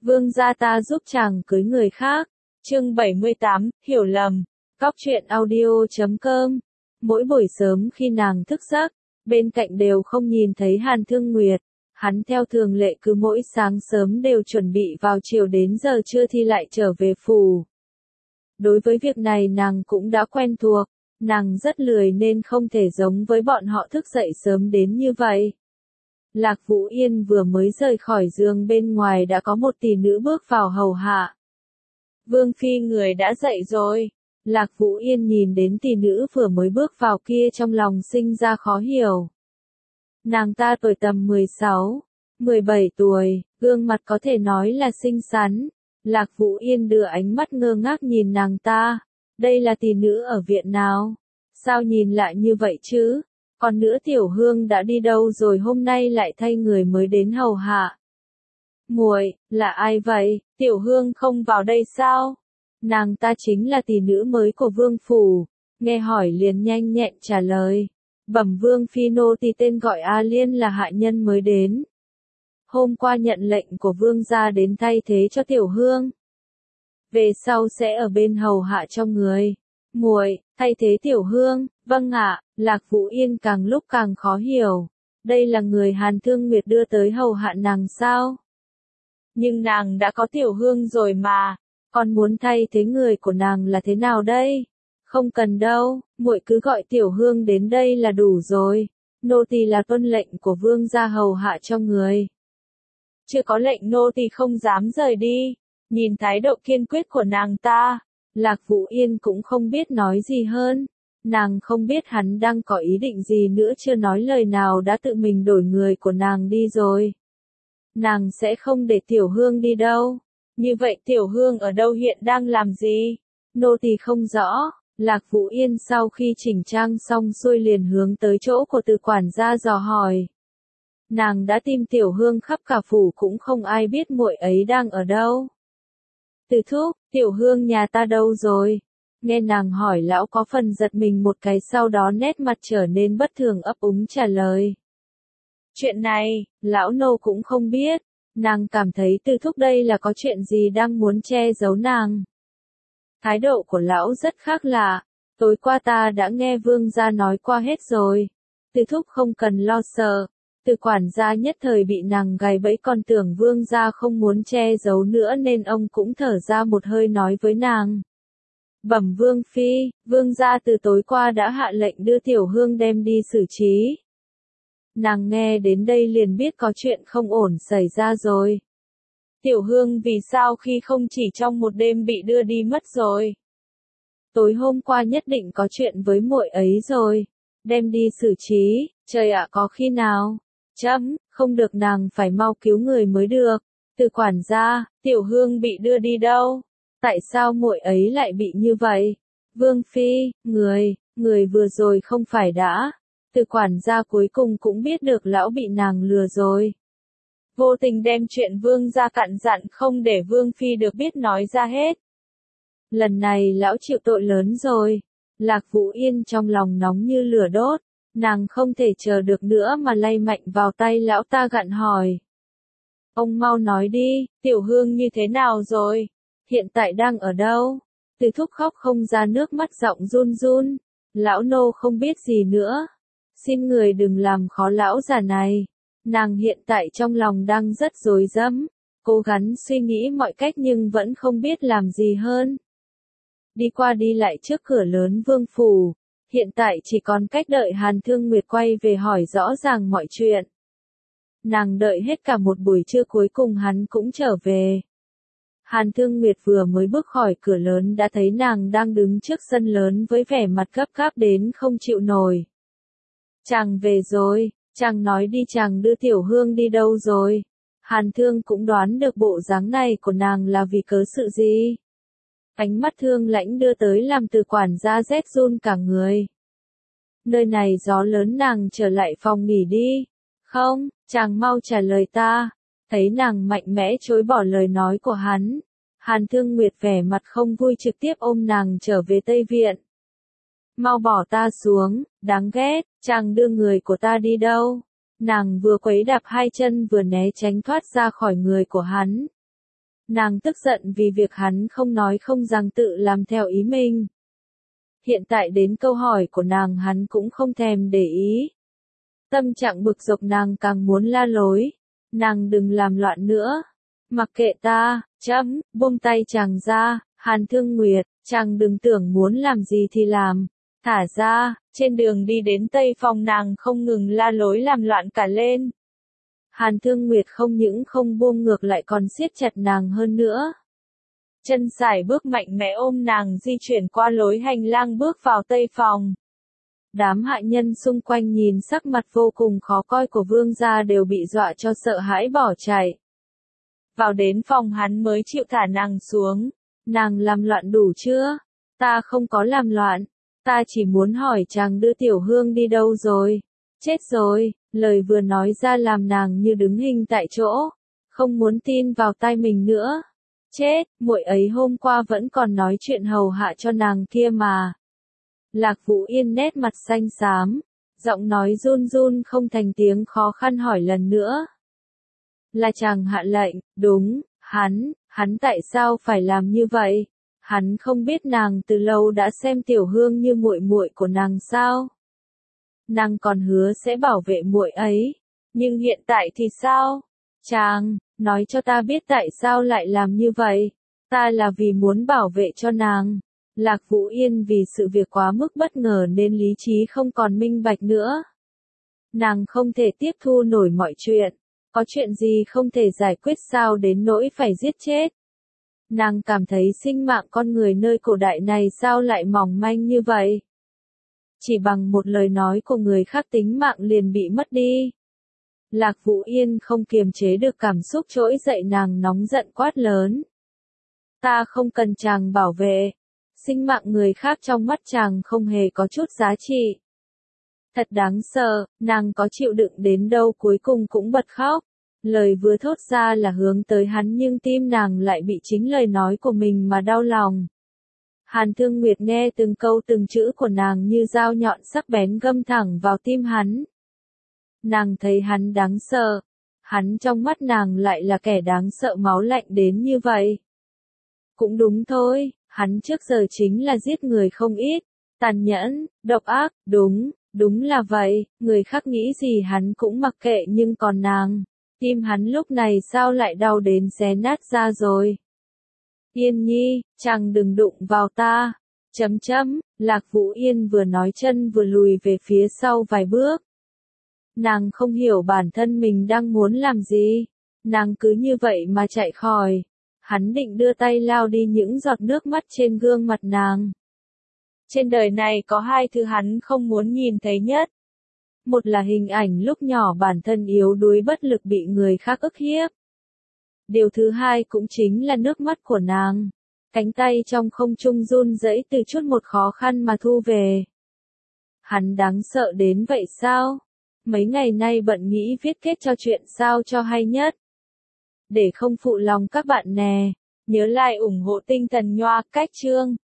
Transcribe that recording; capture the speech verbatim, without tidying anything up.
Vương gia ta giúp chàng cưới người khác. Chương bảy mươi tám, hiểu lầm. Cóc truyện audio chấm com. Mỗi buổi sớm khi nàng thức giấc, bên cạnh đều không nhìn thấy Hàn Thương Nguyệt. Hắn theo thường lệ cứ mỗi sáng sớm đều chuẩn bị vào chiều đến giờ trưa thì lại trở về phủ. Đối với việc này nàng cũng đã quen thuộc, nàng rất lười nên không thể giống với bọn họ thức dậy sớm đến như vậy. Lạc Vũ Yên vừa mới rời khỏi giường bên ngoài đã có một tỷ nữ bước vào hầu hạ. Vương phi người đã dậy rồi. Lạc Vũ Yên nhìn đến tỷ nữ vừa mới bước vào kia trong lòng sinh ra khó hiểu. Nàng ta tuổi tầm mười sáu, mười bảy tuổi, gương mặt có thể nói là xinh xắn. Lạc Vũ Yên đưa ánh mắt ngơ ngác nhìn nàng ta. Đây là tỷ nữ ở viện nào? Sao nhìn lại như vậy chứ? Còn nữa Tiểu Hương đã đi đâu rồi, hôm nay lại thay người mới đến hầu hạ? Muội, là ai vậy? Tiểu Hương không vào đây sao? Nàng ta chính là tỷ nữ mới của vương phủ. Nghe hỏi liền nhanh nhẹn trả lời. Bẩm vương phi, nô tỳ tên gọi A Liên, là hạ nhân mới đến. Hôm qua nhận lệnh của vương gia đến thay thế cho Tiểu Hương. Về sau sẽ ở bên hầu hạ cho người. Muội, thay thế Tiểu Hương? Vâng ạ. Lạc Vũ Yên càng lúc càng khó hiểu. Đây là người Hàn Thương Nguyệt đưa tới hầu hạ nàng sao? Nhưng nàng đã có Tiểu Hương rồi mà. Còn muốn thay thế người của nàng là thế nào đây? Không cần đâu, muội cứ gọi Tiểu Hương đến đây là đủ rồi. Nô tỳ là tuân lệnh của vương gia hầu hạ cho người. Chưa có lệnh nô tỳ không dám rời đi. Nhìn thái độ kiên quyết của nàng ta, Lạc Vũ Yên cũng không biết nói gì hơn. Nàng không biết hắn đang có ý định gì nữa, chưa nói lời nào đã tự mình đổi người của nàng đi rồi. Nàng sẽ không để Tiểu Hương đi đâu. Như vậy Tiểu Hương ở đâu, hiện đang làm gì? Nô tỳ không rõ. Lạc Vũ Yên sau khi chỉnh trang xong xuôi liền hướng tới chỗ của Từ quản gia dò hỏi. Nàng đã tìm Tiểu Hương khắp cả phủ cũng không ai biết muội ấy đang ở đâu. Từ thúc, Tiểu Hương nhà ta đâu rồi? Nghe nàng hỏi, lão có phần giật mình một cái, sau đó nét mặt trở nên bất thường, ấp úng trả lời. Chuyện này, lão nô cũng không biết. Nàng cảm thấy Từ thúc đây là có chuyện gì đang muốn che giấu nàng. Thái độ của lão rất khác lạ. Tối qua ta đã nghe vương gia nói qua hết rồi. Từ thúc không cần lo sợ. Từ quản gia nhất thời bị nàng gài bẫy, còn tưởng vương gia không muốn che giấu nữa nên ông cũng thở ra một hơi nói với nàng. Bẩm vương phi, vương gia từ tối qua đã hạ lệnh đưa Tiểu Hương đem đi xử trí. Nàng nghe đến đây liền biết có chuyện không ổn xảy ra rồi. Tiểu Hương vì sao khi không chỉ trong một đêm bị đưa đi mất rồi? Tối hôm qua nhất định có chuyện với muội ấy rồi. Đem đi xử trí, trời ạ, có khi nào? Chấm, không được, nàng phải mau cứu người mới được. Từ quản gia, Tiểu Hương bị đưa đi đâu? Tại sao muội ấy lại bị như vậy? Vương phi, người, người vừa rồi không phải đã. Từ quản gia cuối cùng cũng biết được lão bị nàng lừa rồi. Vô tình đem chuyện vương gia cặn dặn không để vương phi được biết nói ra hết. Lần này lão chịu tội lớn rồi. Lạc Vũ Yên trong lòng nóng như lửa đốt. Nàng không thể chờ được nữa mà lay mạnh vào tay lão ta gặn hỏi. Ông mau nói đi, Tiểu Hương như thế nào rồi? Hiện tại đang ở đâu? Từ thúc khóc không ra nước mắt, giọng run run. Lão nô không biết gì nữa. Xin người đừng làm khó lão già này. Nàng hiện tại trong lòng đang rất rối rắm, cố gắng suy nghĩ mọi cách nhưng vẫn không biết làm gì hơn. Đi qua đi lại trước cửa lớn vương phủ, hiện tại chỉ còn cách đợi Hàn Thương Nguyệt quay về hỏi rõ ràng mọi chuyện. Nàng đợi hết cả một buổi trưa, cuối cùng hắn cũng trở về. Hàn Thương Nguyệt vừa mới bước khỏi cửa lớn đã thấy nàng đang đứng trước sân lớn với vẻ mặt gấp gáp đến không chịu nổi. Chàng về rồi. Chàng nói đi, chàng đưa Tiểu Hương đi đâu rồi? Hàn Thương cũng đoán được bộ dáng này của nàng là vì cớ sự gì. Ánh mắt thương lãnh đưa tới làm Từ quản gia rét run cả người. Nơi này gió lớn, nàng trở lại phòng nghỉ đi. Không, chàng mau trả lời ta. Thấy nàng mạnh mẽ chối bỏ lời nói của hắn. Hàn Thương Nguyệt vẻ mặt không vui trực tiếp ôm nàng trở về Tây Viện. Mau bỏ ta xuống, đáng ghét, chàng đưa người của ta đi đâu? Nàng vừa quấy đạp hai chân vừa né tránh thoát ra khỏi người của hắn. Nàng tức giận vì việc hắn không nói không rằng tự làm theo ý mình. Hiện tại đến câu hỏi của nàng hắn cũng không thèm để ý. Tâm trạng bực dọc nàng càng muốn la lối. Nàng đừng làm loạn nữa. Mặc kệ ta, chấm, buông tay chàng ra, Hàn Thương Nguyệt, chàng đừng tưởng muốn làm gì thì làm. Thả ra, trên đường đi đến Tây Phòng nàng không ngừng la lối làm loạn cả lên. Hàn Thương Nguyệt không những không buông ngược lại còn siết chặt nàng hơn nữa. Chân sải bước mạnh mẽ ôm nàng di chuyển qua lối hành lang bước vào Tây Phòng. Đám hạ nhân xung quanh nhìn sắc mặt vô cùng khó coi của vương gia đều bị dọa cho sợ hãi bỏ chạy. Vào đến phòng hắn mới chịu thả nàng xuống. Nàng làm loạn đủ chưa? Ta không có làm loạn. Ta chỉ muốn hỏi chàng đưa Tiểu Hương đi đâu rồi? Chết rồi, lời vừa nói ra làm nàng như đứng hình tại chỗ. Không muốn tin vào tai mình nữa. Chết, muội ấy hôm qua vẫn còn nói chuyện hầu hạ cho nàng kia mà. Lạc Vũ Yên nét mặt xanh xám, giọng nói run run không thành tiếng khó khăn hỏi lần nữa. Là chàng hạ lệnh, đúng, hắn, hắn tại sao phải làm như vậy? Hắn không biết nàng từ lâu đã xem Tiểu Hương như muội muội của nàng sao? Nàng còn hứa sẽ bảo vệ muội ấy, nhưng hiện tại thì sao? Chàng, nói cho ta biết tại sao lại làm như vậy? Ta là vì muốn bảo vệ cho nàng. Lạc Vũ Yên vì sự việc quá mức bất ngờ nên lý trí không còn minh bạch nữa. Nàng không thể tiếp thu nổi mọi chuyện. Có chuyện gì không thể giải quyết sao đến nỗi phải giết chết. Nàng cảm thấy sinh mạng con người nơi cổ đại này sao lại mỏng manh như vậy. Chỉ bằng một lời nói của người khác tính mạng liền bị mất đi. Lạc Vũ Yên không kiềm chế được cảm xúc trỗi dậy nàng nóng giận quát lớn. Ta không cần chàng bảo vệ. Sinh mạng người khác trong mắt chàng không hề có chút giá trị. Thật đáng sợ, nàng có chịu đựng đến đâu cuối cùng cũng bật khóc. Lời vừa thốt ra là hướng tới hắn nhưng tim nàng lại bị chính lời nói của mình mà đau lòng. Hàn Thương Nguyệt nghe từng câu từng chữ của nàng như dao nhọn sắc bén găm thẳng vào tim hắn. Nàng thấy hắn đáng sợ. Hắn trong mắt nàng lại là kẻ đáng sợ máu lạnh đến như vậy. Cũng đúng thôi, hắn trước giờ chính là giết người không ít. Tàn nhẫn, độc ác, đúng, đúng là vậy, người khác nghĩ gì hắn cũng mặc kệ nhưng còn nàng. Tim hắn lúc này sao lại đau đến xé nát ra rồi. Yên Nhi, chàng đừng đụng vào ta. Chấm chấm, Lạc Vũ Yên vừa nói chân vừa lùi về phía sau vài bước. Nàng không hiểu bản thân mình đang muốn làm gì. Nàng cứ như vậy mà chạy khỏi. Hắn định đưa tay lao đi những giọt nước mắt trên gương mặt nàng. Trên đời này có hai thứ hắn không muốn nhìn thấy nhất. Một là hình ảnh lúc nhỏ bản thân yếu đuối bất lực bị người khác ức hiếp. Điều thứ hai cũng chính là nước mắt của nàng. Cánh tay trong không trung run rẩy từ chút một khó khăn mà thu về. Hắn đáng sợ đến vậy sao? Mấy ngày nay bận nghĩ viết kết cho chuyện sao cho hay nhất. Để không phụ lòng các bạn nè, nhớ like ủng hộ tinh thần nhoa cách chương.